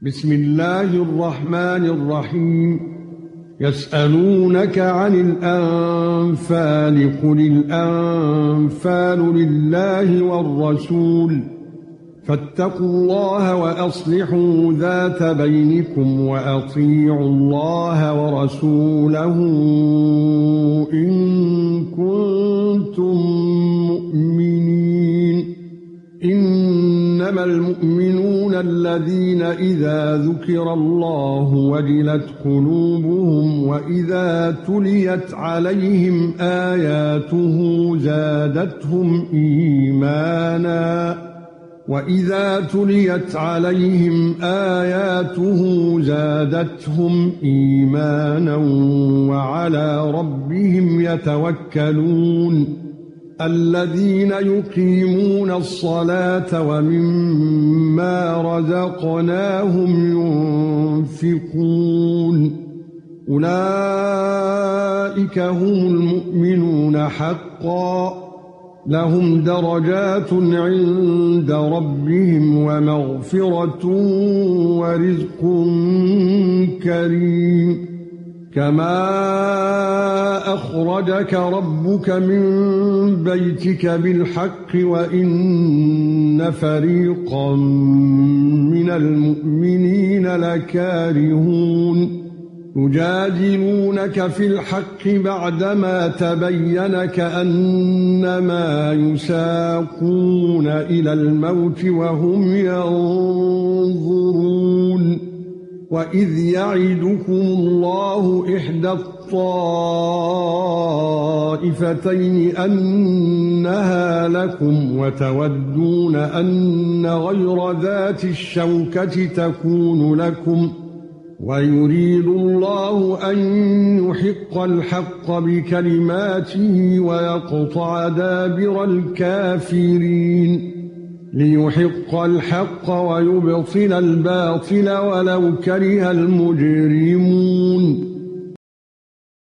بسم الله الرحمن الرحيم. يسألونك عن الأنفال قل الأنفال لله والرسول فاتقوا الله وأصلحوا ذات بينكم وأطيعوا الله ورسوله إن كنتم مؤمنين. إنما المؤمنون الذين إذا ذكر الله وجلت قلوبهم وإذا تليت عليهم آياته زادتهم إيمانا وعلى ربهم يتوكلون. الذين يقيمون الصلاة ومما رزقناهم ينفقون أولئك هم المؤمنون حقا لهم درجات عند ربهم ومغفرة ورزق كريم. كما أخرجك ربك من بيتك بالحق وإن فريقا من المؤمنين لكارهون. يجادلونك في الحق بعدما تبين كأنما يساقون إلى الموت وهم ينظرون. وَإِذْ يَعِدُكُمُ اللَّهُ إِحْدَى الطَّائِفَتَيْنِ أَنَّهَا لَكُمْ وَتَوَدُّونَ أَنَّ غَيْرَ ذَاتِ الشَّوْكَةِ تَكُونُ لَكُمْ وَيُرِيدُ اللَّهُ أَن يُحِقَّ الْحَقَّ بِكَلِمَاتِهِ وَيَقْطَعَ دَابِرَ الْكَافِرِينَ. ليحق الحق ويبطل الباطل ولو كره المجرمون.